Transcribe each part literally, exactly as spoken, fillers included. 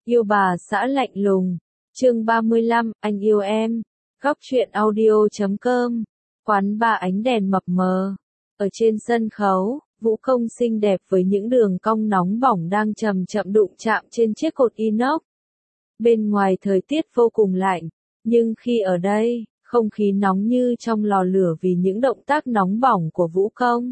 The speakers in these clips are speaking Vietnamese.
Yêu bà xã lạnh lùng. Chương ba mươi lăm, anh yêu em. Góc truyện audio chấm com. Quán ba ánh đèn mập mờ. Ở trên sân khấu, vũ công xinh đẹp với những đường cong nóng bỏng đang chậm chậm đụng chạm trên chiếc cột inox. Bên ngoài thời tiết vô cùng lạnh, nhưng khi ở đây, không khí nóng như trong lò lửa vì những động tác nóng bỏng của vũ công.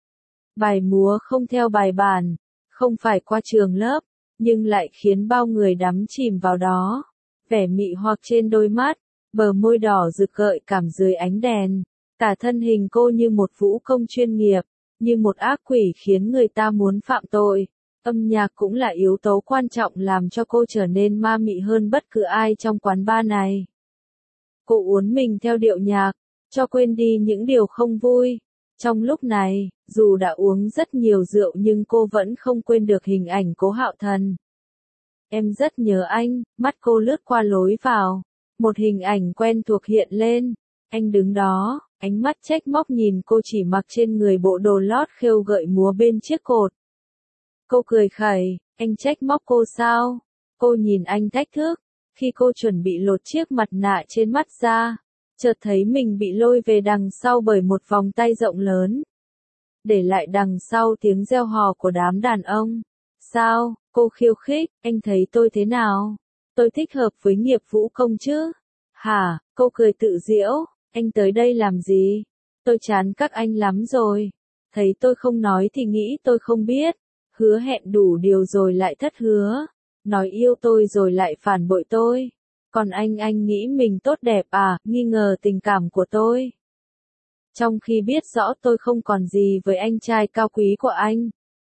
Bài múa không theo bài bản, không phải qua trường lớp, nhưng lại khiến bao người đắm chìm vào đó. Vẻ mị hoặc trên đôi mắt, bờ môi đỏ rực gợi cảm dưới ánh đèn, cả thân hình cô như một vũ công chuyên nghiệp, như một ác quỷ khiến người ta muốn phạm tội. Âm nhạc cũng là yếu tố quan trọng làm cho cô trở nên ma mị hơn bất cứ ai trong quán bar này. Cô uốn mình theo điệu nhạc, cho quên đi những điều không vui. Trong lúc này, dù đã uống rất nhiều rượu nhưng cô vẫn không quên được hình ảnh Cố Hạo Thần. Em rất nhớ anh, mắt cô lướt qua lối vào. Một hình ảnh quen thuộc hiện lên. Anh đứng đó, ánh mắt trách móc nhìn cô chỉ mặc trên người bộ đồ lót khêu gợi múa bên chiếc cột. Cô cười khẩy, anh trách móc cô sao? Cô nhìn anh thách thức. Khi cô chuẩn bị lột chiếc mặt nạ trên mắt ra, chợt thấy mình bị lôi về đằng sau bởi một vòng tay rộng lớn. Để lại đằng sau tiếng reo hò của đám đàn ông. Sao, cô khiêu khích, anh thấy tôi thế nào? Tôi thích hợp với nghiệp vũ công chứ? Hả, cô cười tự giễu, anh tới đây làm gì? Tôi chán các anh lắm rồi. Thấy tôi không nói thì nghĩ tôi không biết. Hứa hẹn đủ điều rồi lại thất hứa. Nói yêu tôi rồi lại phản bội tôi. Còn anh anh nghĩ mình tốt đẹp à, nghi ngờ tình cảm của tôi. Trong khi biết rõ tôi không còn gì với anh trai cao quý của anh.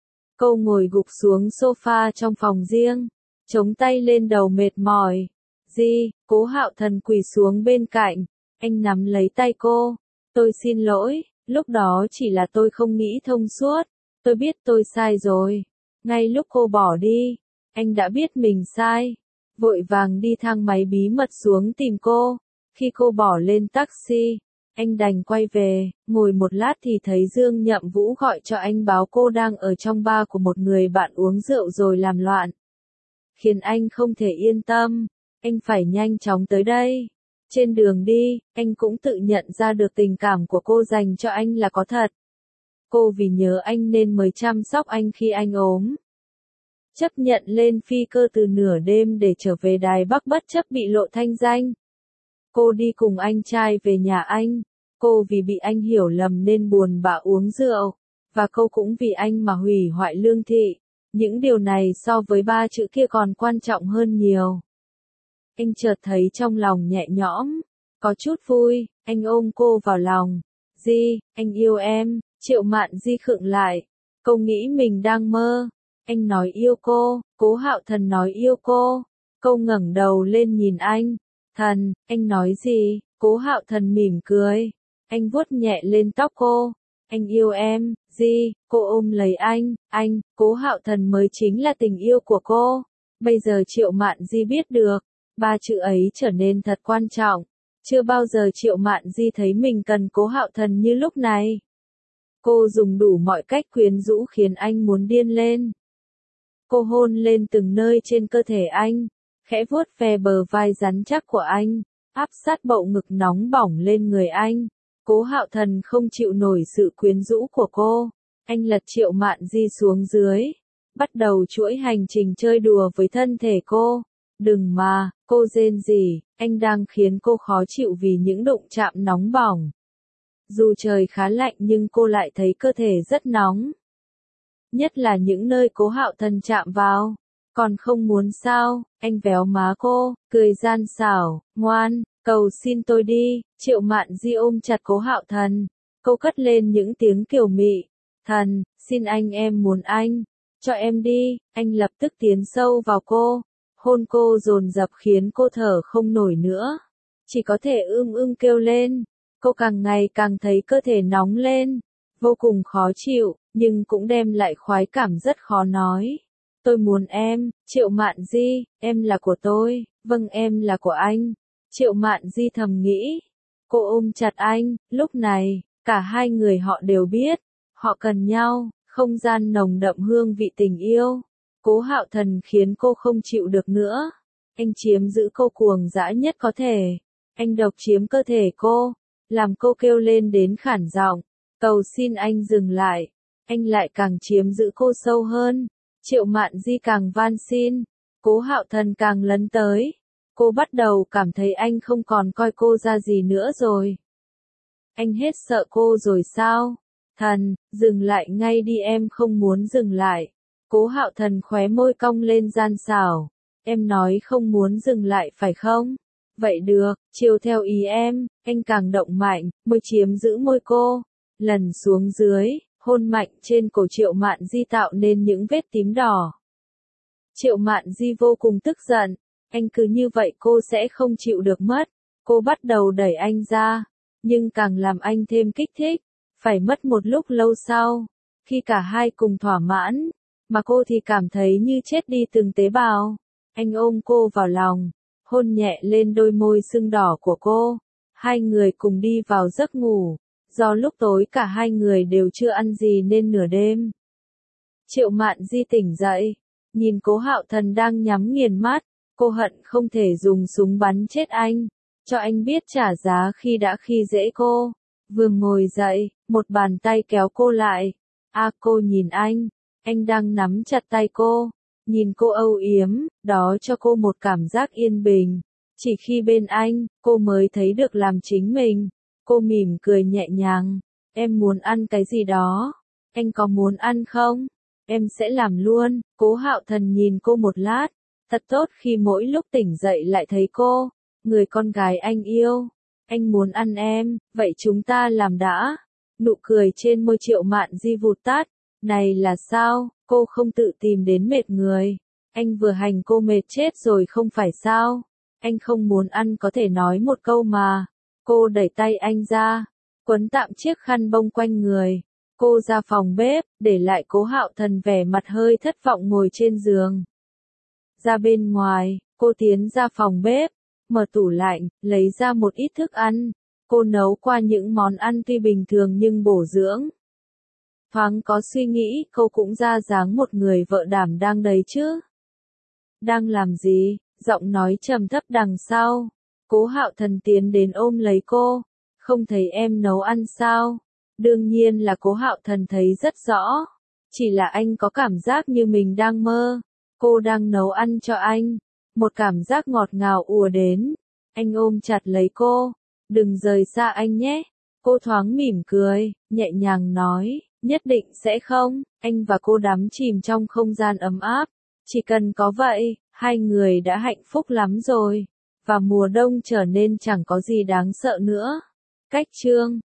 Cô ngồi gục xuống sofa trong phòng riêng, chống tay lên đầu mệt mỏi. Di, Cố Hạo Thần quỳ xuống bên cạnh, anh nắm lấy tay cô. Tôi xin lỗi, lúc đó chỉ là tôi không nghĩ thông suốt. Tôi biết tôi sai rồi. Ngay lúc cô bỏ đi, anh đã biết mình sai. Vội vàng đi thang máy bí mật xuống tìm cô. Khi cô bỏ lên taxi, anh đành quay về, ngồi một lát thì thấy Dương Nhậm Vũ gọi cho anh báo cô đang ở trong bar của một người bạn uống rượu rồi làm loạn. Khiến anh không thể yên tâm, anh phải nhanh chóng tới đây. Trên đường đi, anh cũng tự nhận ra được tình cảm của cô dành cho anh là có thật. Cô vì nhớ anh nên mới chăm sóc anh khi anh ốm. Chấp nhận lên phi cơ từ nửa đêm để trở về Đài Bắc bất chấp bị lộ thanh danh. Cô đi cùng anh trai về nhà anh. Cô vì bị anh hiểu lầm nên buồn bã uống rượu. Và cô cũng vì anh mà hủy hoại Lương Thị. Những điều này so với ba chữ kia còn quan trọng hơn nhiều. Anh chợt thấy trong lòng nhẹ nhõm. Có chút vui, anh ôm cô vào lòng. Di, anh yêu em. Triệu Mạn Di khựng lại. Cô nghĩ mình đang mơ. Anh nói yêu cô, Cố Hạo Thần nói yêu cô. Cô ngẩng đầu lên nhìn anh. Thần, anh nói gì? Cố Hạo Thần mỉm cười. Anh vuốt nhẹ lên tóc cô. Anh yêu em, Di, cô ôm lấy anh. Anh, Cố Hạo Thần mới chính là tình yêu của cô. Bây giờ Triệu Mạn Di biết được. Ba chữ ấy trở nên thật quan trọng. Chưa bao giờ Triệu Mạn Di thấy mình cần Cố Hạo Thần như lúc này. Cô dùng đủ mọi cách quyến rũ khiến anh muốn điên lên. Cô hôn lên từng nơi trên cơ thể anh, khẽ vuốt ve bờ vai rắn chắc của anh, áp sát bậu ngực nóng bỏng lên người anh. Cố Hạo Thần không chịu nổi sự quyến rũ của cô. Anh lật Triệu Mạn Di xuống dưới, bắt đầu chuỗi hành trình chơi đùa với thân thể cô. Đừng mà, cô rên rỉ, anh đang khiến cô khó chịu vì những đụng chạm nóng bỏng. Dù trời khá lạnh nhưng cô lại thấy cơ thể rất nóng. Nhất là những nơi Cố Hạo Thần chạm vào. Còn không muốn sao, anh véo má cô, cười gian xảo, ngoan, cầu xin tôi đi. Triệu Mạn Di ôm chặt Cố Hạo Thần. Cô cất lên những tiếng kiều mị. Thần, xin anh em muốn anh. Cho em đi. Anh lập tức tiến sâu vào cô. Hôn cô dồn dập khiến cô thở không nổi nữa. Chỉ có thể ưm ưm kêu lên. Cô càng ngày càng thấy cơ thể nóng lên. Vô cùng khó chịu, nhưng cũng đem lại khoái cảm rất khó nói. Tôi muốn em, Triệu Mạn Di, em là của tôi, vâng em là của anh. Triệu Mạn Di thầm nghĩ. Cô ôm chặt anh, lúc này, cả hai người họ đều biết, họ cần nhau, không gian nồng đậm hương vị tình yêu. Cố Hạo Thần khiến cô không chịu được nữa. Anh chiếm giữ cô cuồng dã nhất có thể. Anh độc chiếm cơ thể cô, làm cô kêu lên đến khản giọng, cầu xin anh dừng lại. Anh lại càng chiếm giữ cô sâu hơn. Triệu Mạn Di càng van xin, Cố Hạo Thần càng lấn tới. Cô bắt đầu cảm thấy anh không còn coi cô ra gì nữa rồi. Anh hết sợ cô rồi sao? Thần, dừng lại ngay đi, em không muốn dừng lại. Cố Hạo Thần khóe môi cong lên gian xảo. Em nói không muốn dừng lại phải không? Vậy được, chiều theo ý em. Anh càng động mạnh, môi chiếm giữ môi cô. Lần xuống dưới, hôn mạnh trên cổ Triệu Mạn Di tạo nên những vết tím đỏ. Triệu Mạn Di vô cùng tức giận. Anh cứ như vậy cô sẽ không chịu được mất. Cô bắt đầu đẩy anh ra, nhưng càng làm anh thêm kích thích. Phải mất một lúc lâu sau, khi cả hai cùng thỏa mãn, mà cô thì cảm thấy như chết đi từng tế bào. Anh ôm cô vào lòng, hôn nhẹ lên đôi môi sưng đỏ của cô. Hai người cùng đi vào giấc ngủ. Do lúc tối cả hai người đều chưa ăn gì nên nửa đêm. Triệu Mạn Di tỉnh dậy, nhìn Cố Hạo Thần đang nhắm nghiền mắt. Cô hận không thể dùng súng bắn chết anh, cho anh biết trả giá khi đã khi dễ cô. Vừa ngồi dậy, một bàn tay kéo cô lại. A cô nhìn anh, anh đang nắm chặt tay cô. Nhìn cô âu yếm, đó cho cô một cảm giác yên bình. Chỉ khi bên anh, cô mới thấy được làm chính mình. Cô mỉm cười nhẹ nhàng. Em muốn ăn cái gì đó? Anh có muốn ăn không? Em sẽ làm luôn. Cố Hạo Thần nhìn cô một lát. Thật tốt khi mỗi lúc tỉnh dậy lại thấy cô, người con gái anh yêu. Anh muốn ăn em, vậy chúng ta làm đã. Nụ cười trên môi Triệu Mạn Di vụt tắt. Này là sao, cô không tự tìm đến mệt người. Anh vừa hành cô mệt chết rồi không phải sao. Anh không muốn ăn có thể nói một câu mà. Cô đẩy tay anh ra, quấn tạm chiếc khăn bông quanh người. Cô ra phòng bếp, để lại Cố Hạo Thần vẻ mặt hơi thất vọng ngồi trên giường. Ra bên ngoài, cô tiến ra phòng bếp, mở tủ lạnh, lấy ra một ít thức ăn. Cô nấu qua những món ăn tuy bình thường nhưng bổ dưỡng. Thoáng có suy nghĩ, cô cũng ra dáng một người vợ đảm đang đấy chứ. Đang làm gì? Giọng nói trầm thấp đằng sau. Cố Hạo Thần tiến đến ôm lấy cô. Không thấy em nấu ăn sao? Đương nhiên là Cố Hạo Thần thấy rất rõ. Chỉ là anh có cảm giác như mình đang mơ. Cô đang nấu ăn cho anh. Một cảm giác ngọt ngào ùa đến. Anh ôm chặt lấy cô. Đừng rời xa anh nhé. Cô thoáng mỉm cười, nhẹ nhàng nói, nhất định sẽ không. Anh và cô đắm chìm trong không gian ấm áp. Chỉ cần có vậy, hai người đã hạnh phúc lắm rồi. Và mùa đông trở nên chẳng có gì đáng sợ nữa. Cách chương